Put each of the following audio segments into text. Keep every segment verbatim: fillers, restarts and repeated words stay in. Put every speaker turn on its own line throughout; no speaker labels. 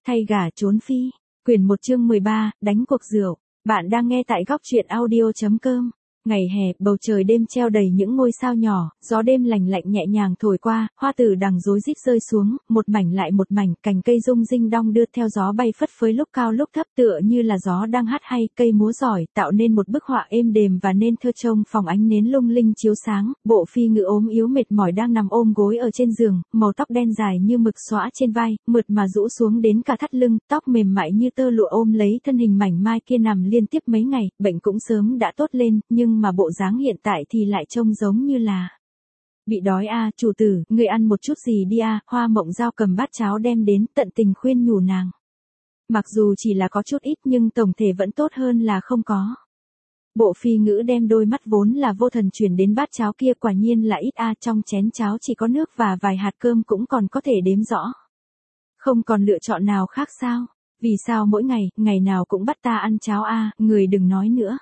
Thay gả trốn phi. Quyển một chương mười ba, đánh cuộc rượu. Bạn đang nghe tại góc truyện audio chấm com. Ngày hè, bầu trời đêm treo đầy những ngôi sao nhỏ, gió đêm lành lạnh nhẹ nhàng thổi qua, hoa tử đằng rối rít rơi xuống, một mảnh lại một mảnh, cành cây rung rinh đong đưa theo gió bay phất phới lúc cao lúc thấp tựa như là gió đang hát hay, cây múa giỏi, tạo nên một bức họa êm đềm và nên thơ trông phòng ánh nến lung linh chiếu sáng. Bộ phi ngữ ốm yếu mệt mỏi đang nằm ôm gối ở trên giường, màu tóc đen dài như mực xõa trên vai, mượt mà rũ xuống đến cả thắt lưng, tóc mềm mại như tơ lụa ôm lấy thân hình mảnh mai kia nằm liên tiếp mấy ngày, bệnh cũng sớm đã tốt lên, nhưng mà bộ dáng hiện tại thì lại trông giống như là bị đói a. À, chủ tử, người ăn một chút gì đi a. À, Hoa Mộng Dao cầm bát cháo đem đến, tận tình khuyên nhủ nàng. Mặc dù chỉ là có chút ít nhưng tổng thể vẫn tốt hơn là không có. Bộ phi ngữ đem đôi mắt vốn là vô thần chuyển đến bát cháo kia, quả nhiên là ít a. À, trong chén cháo chỉ có nước và vài hạt cơm cũng còn có thể đếm rõ. Không còn lựa chọn nào khác sao? Vì sao mỗi ngày, ngày nào cũng bắt ta ăn cháo a. À, người đừng nói nữa.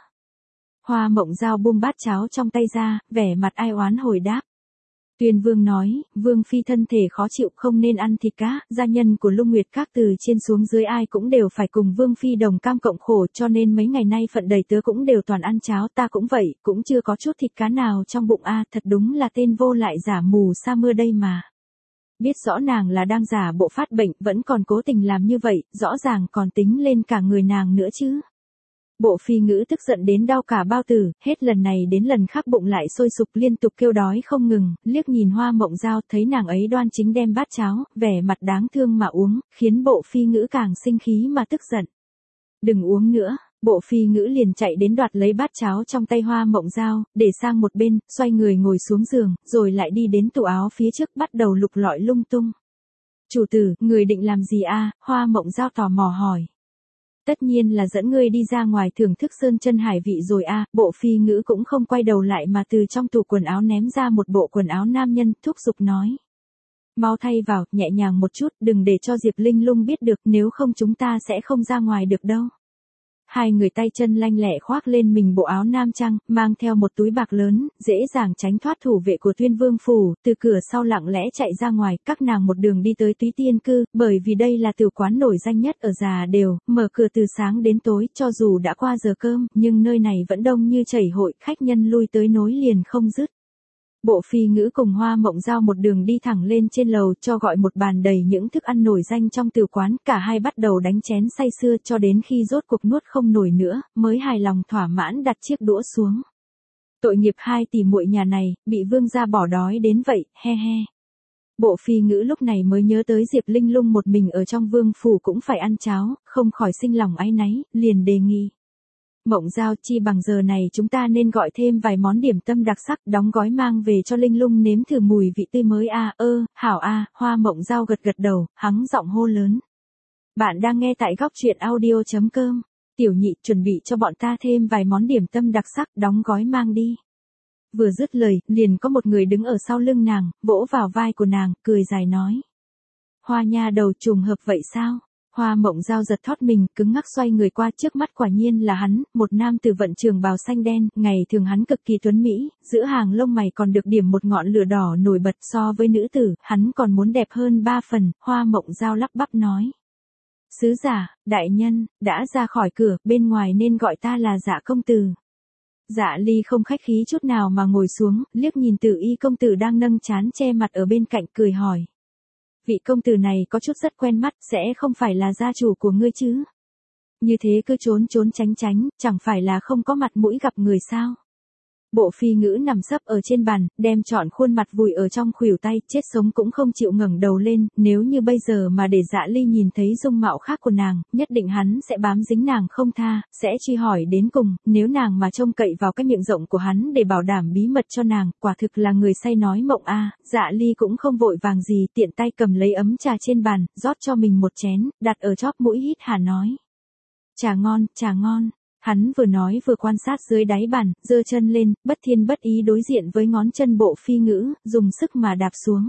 Hoa Mộng Dao buông bát cháo trong tay ra, vẻ mặt ai oán hồi đáp. Tuyên Vương nói, Vương phi thân thể khó chịu không nên ăn thịt cá, gia nhân của Lung Nguyệt Các từ trên xuống dưới ai cũng đều phải cùng Vương phi đồng cam cộng khổ, cho nên mấy ngày nay phận đầy tớ cũng đều toàn ăn cháo, ta cũng vậy, cũng chưa có chút thịt cá nào trong bụng a. À, thật đúng là tên vô lại giả mù sa mưa đây mà. Biết rõ nàng là đang giả bộ phát bệnh, vẫn còn cố tình làm như vậy, rõ ràng còn tính lên cả người nàng nữa chứ. Bộ phi ngữ tức giận đến đau cả bao tử, hết lần này đến lần khác bụng lại sôi sục liên tục kêu đói không ngừng, liếc nhìn Hoa Mộng Dao thấy nàng ấy đoan chính đem bát cháo, vẻ mặt đáng thương mà uống, khiến bộ phi ngữ càng sinh khí mà tức giận. Đừng uống nữa, bộ phi ngữ liền chạy đến đoạt lấy bát cháo trong tay Hoa Mộng Dao, để sang một bên, xoay người ngồi xuống giường, rồi lại đi đến tủ áo phía trước bắt đầu lục lọi lung tung. Chủ tử, người định làm gì a? À? Hoa Mộng Dao tò mò hỏi. Tất nhiên là dẫn ngươi đi ra ngoài thưởng thức sơn chân hải vị rồi a. À, bộ phi ngữ cũng không quay đầu lại mà từ trong tủ quần áo ném ra một bộ quần áo nam nhân, thúc giục nói. Mau thay vào, nhẹ nhàng một chút, đừng để cho Diệp Linh Lung biết được, nếu không chúng ta sẽ không ra ngoài được đâu. Hai người tay chân lanh lẹ khoác lên mình bộ áo nam trang, mang theo một túi bạc lớn, dễ dàng tránh thoát thủ vệ của Tuyên Vương phủ, từ cửa sau lặng lẽ chạy ra ngoài, các nàng một đường đi tới Túy Tiên Cư, bởi vì đây là tiểu quán nổi danh nhất ở Già Đều, mở cửa từ sáng đến tối, cho dù đã qua giờ cơm, nhưng nơi này vẫn đông như chảy hội, khách nhân lui tới nối liền không dứt. Bộ phi ngữ cùng Hoa Mộng Dao một đường đi thẳng lên trên lầu cho gọi một bàn đầy những thức ăn nổi danh trong tiểu quán, cả hai bắt đầu đánh chén say sưa cho đến khi rốt cuộc nuốt không nổi nữa, mới hài lòng thỏa mãn đặt chiếc đũa xuống. Tội nghiệp hai tỷ muội nhà này, bị vương gia bỏ đói đến vậy, he he. Bộ phi ngữ lúc này mới nhớ tới Diệp Linh Lung một mình ở trong vương phủ cũng phải ăn cháo, không khỏi sinh lòng áy náy, liền đề nghị. Mộng Dao, chi bằng giờ này chúng ta nên gọi thêm vài món điểm tâm đặc sắc, đóng gói mang về cho Linh Lung nếm thử mùi vị tươi mới a. À, ơ, hảo a. À, Hoa Mộng Dao gật gật đầu, hắng giọng hô lớn. Bạn đang nghe tại góc truyện audio chấm com. Tiểu nhị, chuẩn bị cho bọn ta thêm vài món điểm tâm đặc sắc, đóng gói mang đi. Vừa dứt lời, liền có một người đứng ở sau lưng nàng, vỗ vào vai của nàng, cười dài nói. Hoa nha đầu, trùng hợp vậy sao? Hoa Mộng Dao giật thót mình, cứng ngắc xoay người qua, trước mắt quả nhiên là hắn, một nam tử vận trường bào xanh đen, ngày thường hắn cực kỳ tuấn mỹ, giữa hàng lông mày còn được điểm một ngọn lửa đỏ nổi bật, so với nữ tử, hắn còn muốn đẹp hơn ba phần. Hoa Mộng Dao lắp bắp nói. Sứ giả, đại nhân, đã ra khỏi cửa, bên ngoài nên gọi ta là Dạ công tử. Dạ Ly không khách khí chút nào mà ngồi xuống, liếc nhìn Tử Y công tử đang nâng trán che mặt ở bên cạnh, cười hỏi. Vị công tử này có chút rất quen mắt, sẽ không phải là gia chủ của ngươi chứ? Như thế cứ trốn trốn tránh tránh, chẳng phải là không có mặt mũi gặp người sao? Bộ phi ngữ nằm sấp ở trên bàn, đem trọn khuôn mặt vùi ở trong khuỷu tay, chết sống cũng không chịu ngẩng đầu lên, nếu như bây giờ mà để Dạ Ly nhìn thấy dung mạo khác của nàng, nhất định hắn sẽ bám dính nàng không tha, sẽ truy hỏi đến cùng, nếu nàng mà trông cậy vào cái miệng rộng của hắn để bảo đảm bí mật cho nàng, quả thực là người say nói mộng a. À, Dạ Ly cũng không vội vàng gì, tiện tay cầm lấy ấm trà trên bàn, rót cho mình một chén, đặt ở chóp mũi hít hà nói. Trà ngon, trà ngon. Hắn vừa nói vừa quan sát dưới đáy bàn, giơ chân lên, bất thiên bất ý đối diện với ngón chân bộ phi ngữ, dùng sức mà đạp xuống.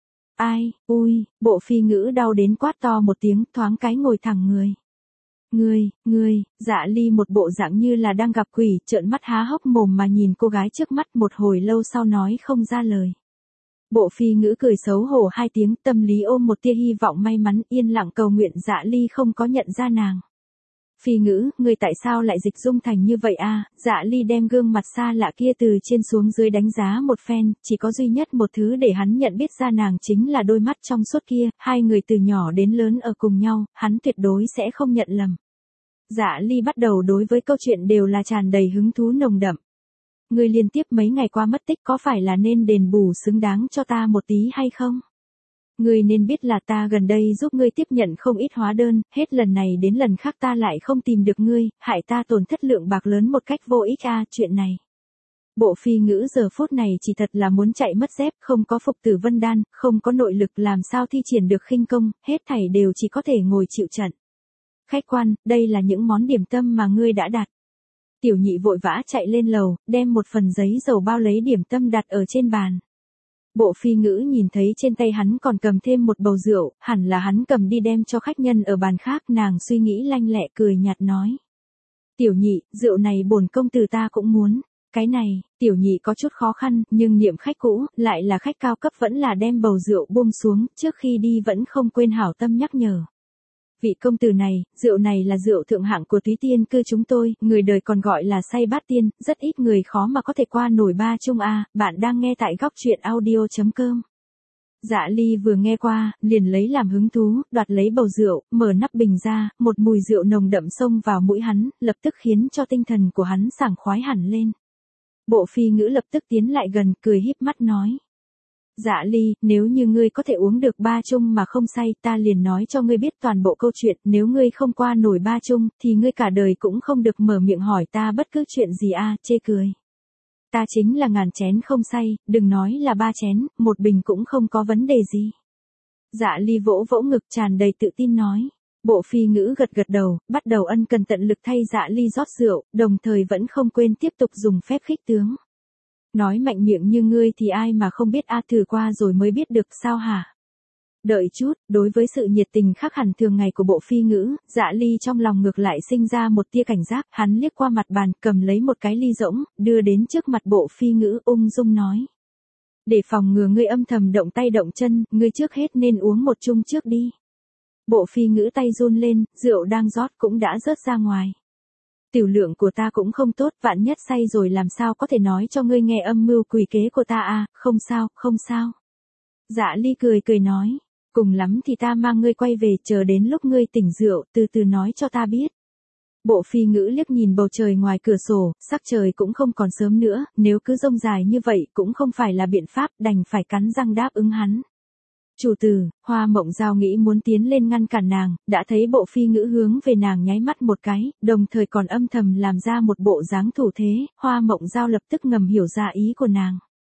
Ai, ui, bộ phi ngữ đau đến quát to một tiếng, thoáng cái ngồi thẳng người. Ngươi, ngươi, Dạ Ly một bộ dạng như là đang gặp quỷ, trợn mắt há hốc mồm mà nhìn cô gái trước mắt, một hồi lâu sau nói không ra lời. Bộ phi ngữ cười xấu hổ hai tiếng, tâm lý ôm một tia hy vọng may mắn, yên lặng cầu nguyện Dạ Ly không có nhận ra nàng. Phi ngữ, ngươi tại sao lại dịch dung thành như vậy a? Dạ Ly đem gương mặt xa lạ kia từ trên xuống dưới đánh giá một phen, chỉ có duy nhất một thứ để hắn nhận biết ra nàng chính là đôi mắt trong suốt kia, hai người từ nhỏ đến lớn ở cùng nhau, hắn tuyệt đối sẽ không nhận lầm. Dạ Ly bắt đầu đối với câu chuyện đều là tràn đầy hứng thú nồng đậm. Ngươi liên tiếp mấy ngày qua mất tích có phải là nên đền bù xứng đáng cho ta một tí hay không? Ngươi nên biết là ta gần đây giúp ngươi tiếp nhận không ít hóa đơn, hết lần này đến lần khác ta lại không tìm được ngươi, hại ta tổn thất lượng bạc lớn một cách vô ích a, chuyện này. Bộ phi ngữ giờ phút này chỉ thật là muốn chạy mất dép, không có phục tử vân đan, không có nội lực làm sao thi triển được khinh công, hết thảy đều chỉ có thể ngồi chịu trận. Khách quan, đây là những món điểm tâm mà ngươi đã đặt. Tiểu nhị vội vã chạy lên lầu, đem một phần giấy dầu bao lấy điểm tâm đặt ở trên bàn. Bộ phi ngữ nhìn thấy trên tay hắn còn cầm thêm một bầu rượu, hẳn là hắn cầm đi đem cho khách nhân ở bàn khác, nàng suy nghĩ lanh lẹ cười nhạt nói. Tiểu nhị, rượu này bổn công tử ta cũng muốn. Cái này, tiểu nhị có chút khó khăn, nhưng niệm khách cũ, lại là khách cao cấp vẫn là đem bầu rượu buông xuống, trước khi đi vẫn không quên hảo tâm nhắc nhở. Vị công tử này, rượu này là rượu thượng hạng của túy tiên cư chúng tôi, người đời còn gọi là say bát tiên, rất ít người khó mà có thể qua nổi ba chung a. Bạn đang nghe tại góc truyện audio chấm com. Dạ Ly vừa nghe qua, liền lấy làm hứng thú, đoạt lấy bầu rượu, mở nắp bình ra, một mùi rượu nồng đậm xông vào mũi hắn, lập tức khiến cho tinh thần của hắn sảng khoái hẳn lên. Bộ phi ngữ lập tức tiến lại gần, cười híp mắt nói. Dạ Ly, nếu như ngươi có thể uống được ba chung mà không say, ta liền nói cho ngươi biết toàn bộ câu chuyện, nếu ngươi không qua nổi ba chung, thì ngươi cả đời cũng không được mở miệng hỏi ta bất cứ chuyện gì a, chê cười. Ta chính là ngàn chén không say, đừng nói là ba chén, một bình cũng không có vấn đề gì. Dạ Ly vỗ vỗ ngực tràn đầy tự tin nói. Bộ phi ngữ gật gật đầu, bắt đầu ân cần tận lực thay Dạ Ly rót rượu, đồng thời vẫn không quên tiếp tục dùng phép khích tướng. Nói mạnh miệng như ngươi thì ai mà không biết a, thử qua rồi mới biết được sao hả? Đợi chút, đối với sự nhiệt tình khác hẳn thường ngày của bộ phi ngữ, Dạ Ly trong lòng ngược lại sinh ra một tia cảnh giác, hắn liếc qua mặt bàn, cầm lấy một cái ly rỗng, đưa đến trước mặt bộ phi ngữ ung dung nói. Để phòng ngừa ngươi âm thầm động tay động chân, ngươi trước hết nên uống một chung trước đi. Bộ phi ngữ tay run lên, rượu đang rót cũng đã rớt ra ngoài. Tiểu lượng của ta cũng không tốt, vạn nhất say rồi làm sao có thể nói cho ngươi nghe âm mưu quỷ kế của ta à, không sao, không sao. Dạ Ly cười cười nói, cùng lắm thì ta mang ngươi quay về, chờ đến lúc ngươi tỉnh rượu, từ từ nói cho ta biết. Bộ phi ngữ liếc nhìn bầu trời ngoài cửa sổ, sắc trời cũng không còn sớm nữa, nếu cứ rông dài như vậy cũng không phải là biện pháp, đành phải cắn răng đáp ứng hắn. Chủ tử, Hoa Mộng Giao nghĩ muốn tiến lên ngăn cản nàng, đã thấy bộ phi ngữ hướng về nàng nháy mắt một cái, đồng thời còn âm thầm làm ra một bộ dáng thủ thế, Hoa Mộng Giao lập tức ngầm hiểu ra ý của nàng.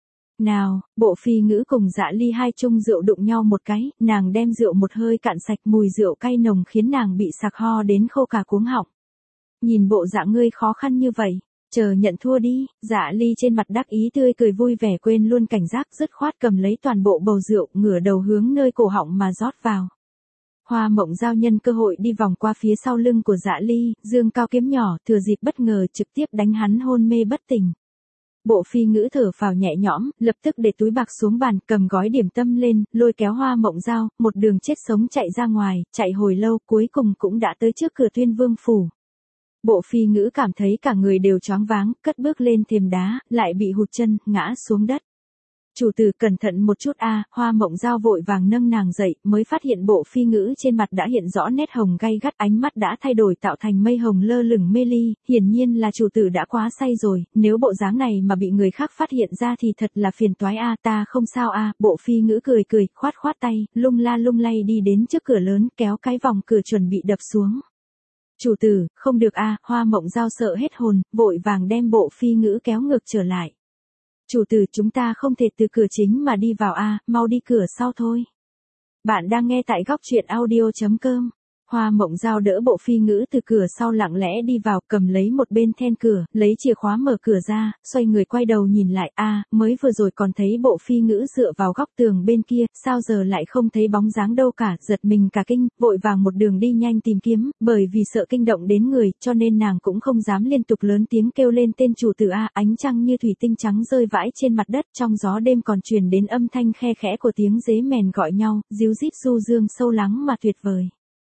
Nào, bộ phi ngữ cùng Dạ Ly hai chung rượu đụng nhau một cái, nàng đem rượu một hơi cạn sạch, mùi rượu cay nồng khiến nàng bị sặc ho đến khô cả cuống họng. Nhìn bộ dạng ngươi khó khăn như vậy, chờ nhận thua đi. Dạ Ly trên mặt đắc ý tươi cười vui vẻ, quên luôn cảnh giác, dứt khoát cầm lấy toàn bộ bầu rượu, ngửa đầu hướng nơi cổ họng mà rót vào. Hoa Mộng Giao nhân cơ hội đi vòng qua phía sau lưng của Dạ Ly, dương cao kiếm nhỏ, thừa dịp bất ngờ trực tiếp đánh hắn hôn mê bất tỉnh. Bộ phi ngữ thở phào nhẹ nhõm, lập tức để túi bạc xuống bàn, cầm gói điểm tâm lên, lôi kéo Hoa Mộng Giao, một đường chết sống chạy ra ngoài, chạy hồi lâu, cuối cùng cũng đã tới trước cửa Tuyên Vương phủ. Bộ phi ngữ cảm thấy cả người đều choáng váng, cất bước lên thềm đá, lại bị hụt chân, ngã xuống đất. Chủ tử cẩn thận một chút a. À, Hoa Mộng Giao vội vàng nâng nàng dậy, mới phát hiện bộ phi ngữ trên mặt đã hiện rõ nét hồng gay gắt, ánh mắt đã thay đổi tạo thành mây hồng lơ lửng mê ly, hiển nhiên là chủ tử đã quá say rồi, nếu bộ dáng này mà bị người khác phát hiện ra thì thật là phiền toái a. À, ta không sao a. À, bộ phi ngữ cười cười, khoát khoát tay, lung la lung lay đi đến trước cửa lớn, kéo cái vòng cửa chuẩn bị đập xuống. Chủ tử, không được a. À, Hoa Mộng Giao sợ hết hồn, vội vàng đem bộ phi ngữ kéo ngược trở lại. Chủ tử, chúng ta không thể từ cửa chính mà đi vào a, à, mau đi cửa sau thôi. Bạn đang nghe tại góc truyện audio chấm com. Hoa Mộng Giao đỡ Bộ Phi Ngữ từ cửa sau lặng lẽ đi vào, cầm lấy một bên then cửa, lấy chìa khóa mở cửa ra, xoay người quay đầu nhìn lại, a, mới vừa rồi còn thấy Bộ Phi Ngữ dựa vào góc tường bên kia, sao giờ lại không thấy bóng dáng đâu cả, giật mình cả kinh, vội vàng một đường đi nhanh tìm kiếm, bởi vì sợ kinh động đến người, cho nên nàng cũng không dám liên tục lớn tiếng kêu lên tên chủ tử a, ánh trăng như thủy tinh trắng rơi vãi trên mặt đất, trong gió đêm còn truyền đến âm thanh khe khẽ của tiếng dế mèn gọi nhau, ríu rít du dương sâu lắng mà tuyệt vời.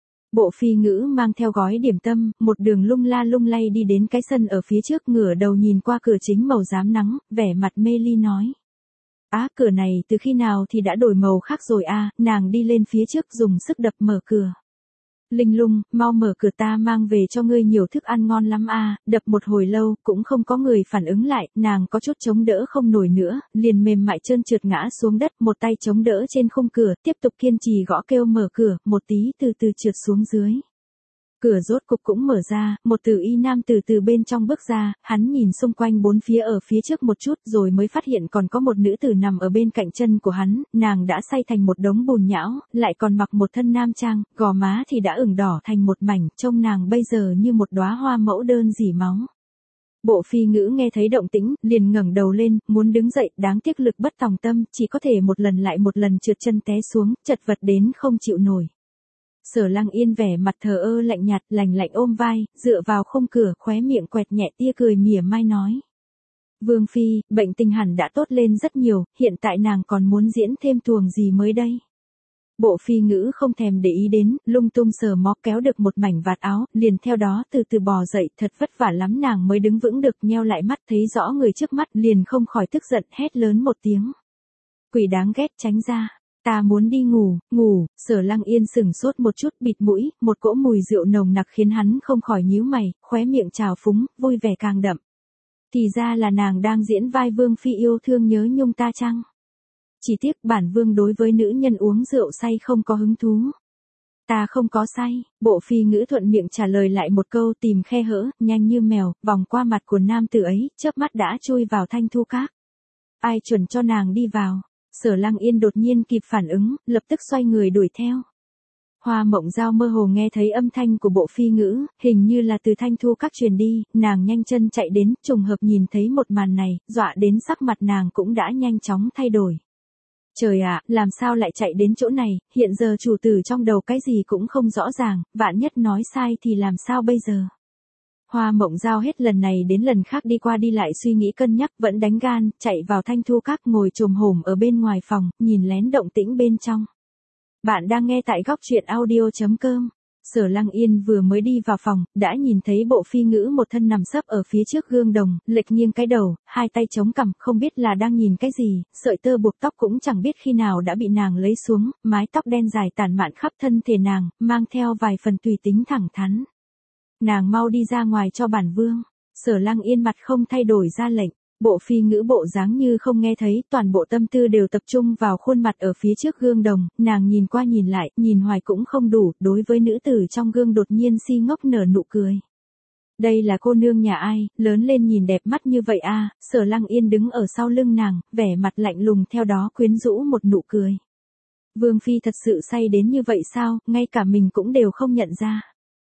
Bộ Phi Ngữ mang theo gói điểm tâm, một đường lung la lung lay đi đến cái sân ở phía trước, ngửa đầu nhìn qua cửa chính màu rám nắng, vẻ mặt mê ly nói. Á, cửa này từ khi nào thì đã đổi màu khác rồi a, nàng đi lên phía trước dùng sức đập mở cửa. Linh Lung, mau mở cửa, ta mang về cho ngươi nhiều thức ăn ngon lắm a, đập một hồi lâu, cũng không có người phản ứng lại, nàng có chút chống đỡ không nổi nữa, liền mềm mại trơn trượt ngã xuống đất, một tay chống đỡ trên khung cửa, tiếp tục kiên trì gõ kêu mở cửa, một tí từ từ trượt xuống dưới. Cửa rốt cục cũng mở ra, một tử y nam từ từ bên trong bước ra, hắn nhìn xung quanh bốn phía ở phía trước một chút rồi mới phát hiện còn có một nữ tử nằm ở bên cạnh chân của hắn, nàng đã xay thành một đống bùn nhão, lại còn mặc một thân nam trang, gò má thì đã ửng đỏ thành một mảnh, trông nàng bây giờ như một đóa hoa mẫu đơn rỉ máu. Bộ Phi Ngữ nghe thấy động tĩnh, liền ngẩng đầu lên, muốn đứng dậy, đáng tiếc lực bất tòng tâm, chỉ có thể một lần lại một lần trượt chân té xuống, chật vật đến không chịu nổi. Sở Lăng Yên vẻ mặt thờ ơ lạnh nhạt, lạnh lạnh ôm vai, dựa vào khung cửa, khóe miệng quẹt nhẹ tia cười mỉa mai nói. Vương Phi, bệnh tình hẳn đã tốt lên rất nhiều, hiện tại nàng còn muốn diễn thêm tuồng gì mới đây? Bộ Phi Ngữ không thèm để ý đến, lung tung sờ mó kéo được một mảnh vạt áo, liền theo đó từ từ bò dậy, thật vất vả lắm nàng mới đứng vững được, nheo lại mắt thấy rõ người trước mắt, liền không khỏi tức giận, hét lớn một tiếng. Quỷ đáng ghét, tránh ra. Ta muốn đi ngủ, ngủ, Sở Lăng Yên sửng sốt một chút, bịt mũi, một cỗ mùi rượu nồng nặc khiến hắn không khỏi nhíu mày, khóe miệng trào phúng, vui vẻ càng đậm. Thì ra là nàng đang diễn vai Vương Phi yêu thương nhớ nhung ta chăng? Chỉ tiếc bản Vương đối với nữ nhân uống rượu say không có hứng thú. Ta không có say, Bộ Phi Ngữ thuận miệng trả lời lại một câu, tìm khe hở, nhanh như mèo, vòng qua mặt của nam tử ấy, chớp mắt đã chui vào thanh thu các. Ai chuẩn cho nàng đi vào? Sở Lăng Yên đột nhiên kịp phản ứng, lập tức xoay người đuổi theo. Hoa Mộng Giao mơ hồ nghe thấy âm thanh của Bộ Phi Ngữ, hình như là từ thanh thu các truyền đi, nàng nhanh chân chạy đến, trùng hợp nhìn thấy một màn này, dọa đến sắc mặt nàng cũng đã nhanh chóng thay đổi. Trời ạ, làm sao lại chạy đến chỗ này, hiện giờ chủ tử trong đầu cái gì cũng không rõ ràng, vạn nhất nói sai thì làm sao bây giờ? Hoa Mộng Giao hết lần này đến lần khác đi qua đi lại suy nghĩ cân nhắc, vẫn đánh gan, chạy vào thanh thu các, ngồi chồm hổm ở bên ngoài phòng, nhìn lén động tĩnh bên trong. Bạn đang nghe tại góc truyện audio chấm com. Sở Lăng Yên vừa mới đi vào phòng, đã nhìn thấy Bộ Phi Ngữ một thân nằm sấp ở phía trước gương đồng, lệch nghiêng cái đầu, hai tay chống cằm, không biết là đang nhìn cái gì, sợi tơ buộc tóc cũng chẳng biết khi nào đã bị nàng lấy xuống, mái tóc đen dài tản mạn khắp thân thể nàng, mang theo vài phần tùy tính thẳng thắn. Nàng mau đi ra ngoài cho bản Vương. Sở Lăng Yên mặt không thay đổi ra lệnh. Bộ Phi Ngữ bộ dáng như không nghe thấy, toàn bộ tâm tư đều tập trung vào khuôn mặt ở phía trước gương đồng, nàng nhìn qua nhìn lại, nhìn hoài cũng không đủ, đối với nữ tử trong gương đột nhiên si ngốc nở nụ cười. Đây là cô nương nhà ai, lớn lên nhìn đẹp mắt như vậy a? Sở Lăng Yên đứng ở sau lưng nàng, vẻ mặt lạnh lùng, theo đó quyến rũ một nụ cười. Vương Phi thật sự say đến như vậy sao, ngay cả mình cũng đều không nhận ra.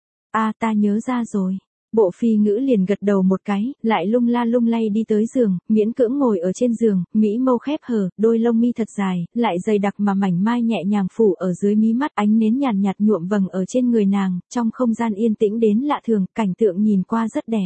A à, ta nhớ ra rồi. Bộ Phi Ngữ liền gật đầu một cái, lại lung la lung lay đi tới giường, miễn cưỡng ngồi ở trên giường, mỹ mâu khép hờ, đôi lông mi thật dài, lại dày đặc mà mảnh mai nhẹ nhàng phủ ở dưới mí mắt, ánh nến nhàn nhạt, nhạt nhuộm vầng ở trên người nàng, trong không gian yên tĩnh đến lạ thường, cảnh tượng nhìn qua rất đẹp.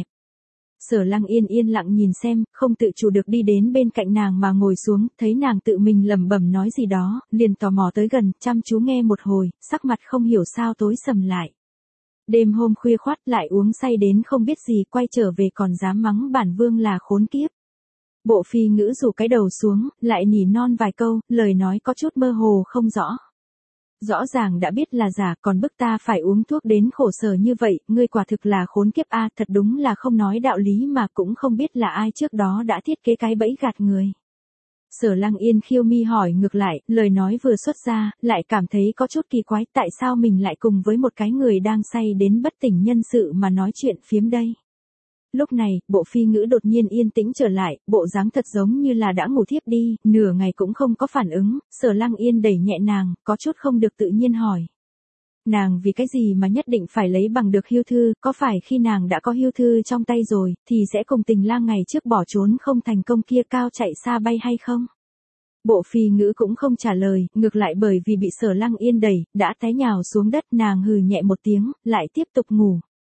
Sở Lăng Yên yên lặng nhìn xem, không tự chủ được đi đến bên cạnh nàng mà ngồi xuống, thấy nàng tự mình lẩm bẩm nói gì đó, liền tò mò tới gần, chăm chú nghe một hồi, sắc mặt không hiểu sao tối sầm lại. Đêm hôm khuya khoắt lại uống say đến không biết gì, quay trở về còn dám mắng bản Vương là khốn kiếp. Bộ Phi Ngữ rủ cái đầu xuống, lại nỉ non vài câu, lời nói có chút mơ hồ không rõ. Rõ ràng đã biết là giả, còn bức ta phải uống thuốc đến khổ sở như vậy, ngươi quả thực là khốn kiếp a, thật đúng là không nói đạo lý mà cũng không biết là ai trước đó đã thiết kế cái bẫy gạt người. Sở Lăng Yên khiêu mi hỏi ngược lại, lời nói vừa xuất ra, lại cảm thấy có chút kỳ quái, tại sao mình lại cùng với một cái người đang say đến bất tỉnh nhân sự mà nói chuyện phiếm đây. Lúc này, Bộ Phi Ngữ đột nhiên yên tĩnh trở lại, bộ dáng thật giống như là đã ngủ thiếp đi, nửa ngày cũng không có phản ứng, Sở Lăng Yên đẩy nhẹ nàng, có chút không được tự nhiên hỏi. Nàng vì cái gì mà nhất định phải lấy bằng được Hưu Thư, có phải khi nàng đã có Hưu Thư trong tay rồi, thì sẽ cùng Tình Lang ngày trước bỏ trốn không thành công kia cao chạy xa bay hay không? Bộ Phi Ngữ cũng không trả lời, ngược lại bởi vì bị Sở Lăng Yên đẩy, đã té nhào xuống đất, nàng hừ nhẹ một tiếng, lại tiếp tục ngủ.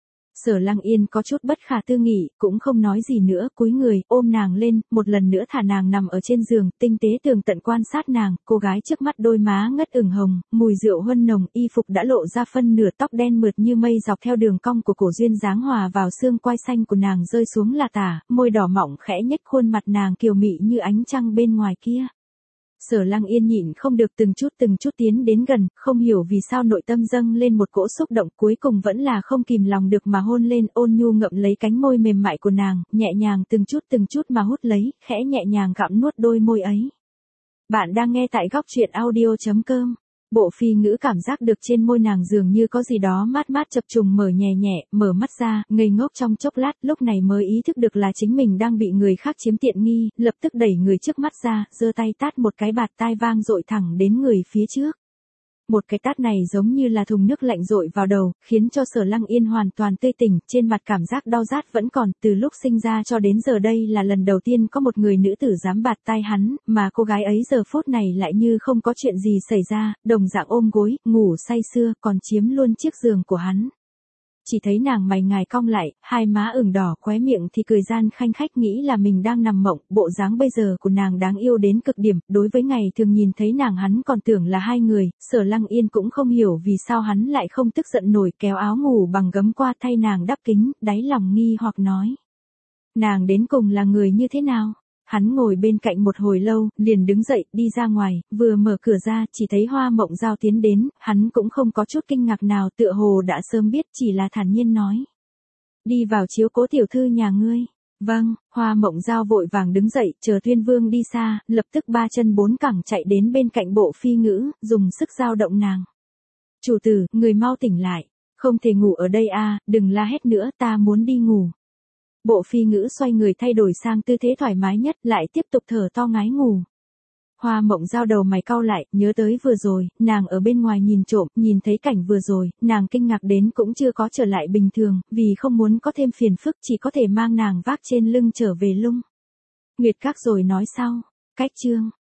Sở Lăng Yên có chút bất khả tư nghị, cũng không nói gì nữa, cúi người, ôm nàng lên, một lần nữa thả nàng nằm ở trên giường, tinh tế tường tận quan sát nàng, cô gái trước mắt đôi má ngất ửng hồng, mùi rượu huân nồng, y phục đã lộ ra phân nửa, tóc đen mượt như mây dọc theo đường cong của cổ duyên dáng hòa vào xương quai xanh của nàng rơi xuống là tả, môi đỏ mọng khẽ nhếch, khuôn mặt nàng kiều mị như ánh trăng bên ngoài kia. Sở Lăng Yên nhịn không được từng chút từng chút tiến đến gần, không hiểu vì sao nội tâm dâng lên một cỗ xúc động, cuối cùng vẫn là không kìm lòng được mà hôn lên, ôn nhu ngậm lấy cánh môi mềm mại của nàng, nhẹ nhàng từng chút từng chút mà hút lấy, khẽ nhẹ nhàng gặm nuốt đôi môi ấy. Bạn đang nghe tại góc truyện audio chấm com. Bộ Phi Ngữ cảm giác được trên môi nàng dường như có gì đó mát mát chập trùng, mở nhẹ nhẹ, mở mắt ra, ngây ngốc trong chốc lát, lúc này mới ý thức được là chính mình đang bị người khác chiếm tiện nghi, lập tức đẩy người trước mắt ra, giơ tay tát một cái bạt tai vang dội thẳng đến người phía trước. Một cái tát này giống như là thùng nước lạnh dội vào đầu, khiến cho Sở Lăng Yên hoàn toàn tê tỉnh, trên mặt cảm giác đau rát vẫn còn, từ lúc sinh ra cho đến giờ đây là lần đầu tiên có một người nữ tử dám bạt tai hắn, mà cô gái ấy giờ phút này lại như không có chuyện gì xảy ra, đồng dạng ôm gối, ngủ say sưa, còn chiếm luôn chiếc giường của hắn. Chỉ thấy nàng mày ngài cong lại, hai má ửng đỏ, khóe miệng thì cười gian khanh khách, nghĩ là mình đang nằm mộng, bộ dáng bây giờ của nàng đáng yêu đến cực điểm, đối với ngày thường nhìn thấy nàng hắn còn tưởng là hai người, Sở Lăng Yên cũng không hiểu vì sao hắn lại không tức giận nổi, kéo áo ngủ bằng gấm qua thay nàng đắp kính, đáy lòng nghi hoặc nói. Nàng đến cùng là người như thế nào? Hắn ngồi bên cạnh một hồi lâu, liền đứng dậy, đi ra ngoài, vừa mở cửa ra, chỉ thấy Hoa Mộng Giao tiến đến, hắn cũng không có chút kinh ngạc nào, tựa hồ đã sớm biết, chỉ là thản nhiên nói. Đi vào chiếu cố tiểu thư nhà ngươi. Vâng, Hoa Mộng Giao vội vàng đứng dậy, chờ Tuyên Vương đi xa, lập tức ba chân bốn cẳng chạy đến bên cạnh Bộ Phi Ngữ, dùng sức giao động nàng. Chủ tử, người mau tỉnh lại, không thể ngủ ở đây a, đừng la hét nữa, ta muốn đi ngủ. Bộ Phi Ngữ xoay người thay đổi sang tư thế thoải mái nhất, lại tiếp tục thở to ngái ngủ. Hoa Mộng Giao đầu mày cau lại, nhớ tới vừa rồi, nàng ở bên ngoài nhìn trộm, nhìn thấy cảnh vừa rồi, nàng kinh ngạc đến cũng chưa có trở lại bình thường, vì không muốn có thêm phiền phức chỉ có thể mang nàng vác trên lưng trở về lung. Nguyệt Các rồi nói sau. Cách chương.